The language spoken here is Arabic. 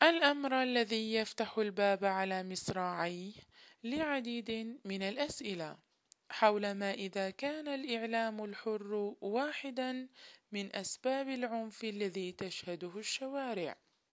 الأمر الذي يفتح الباب على مصراعيه لعديد من الأسئلة حول ما إذا كان الإعلام الحر واحدا من أسباب العنف الذي تشهده الشوارع.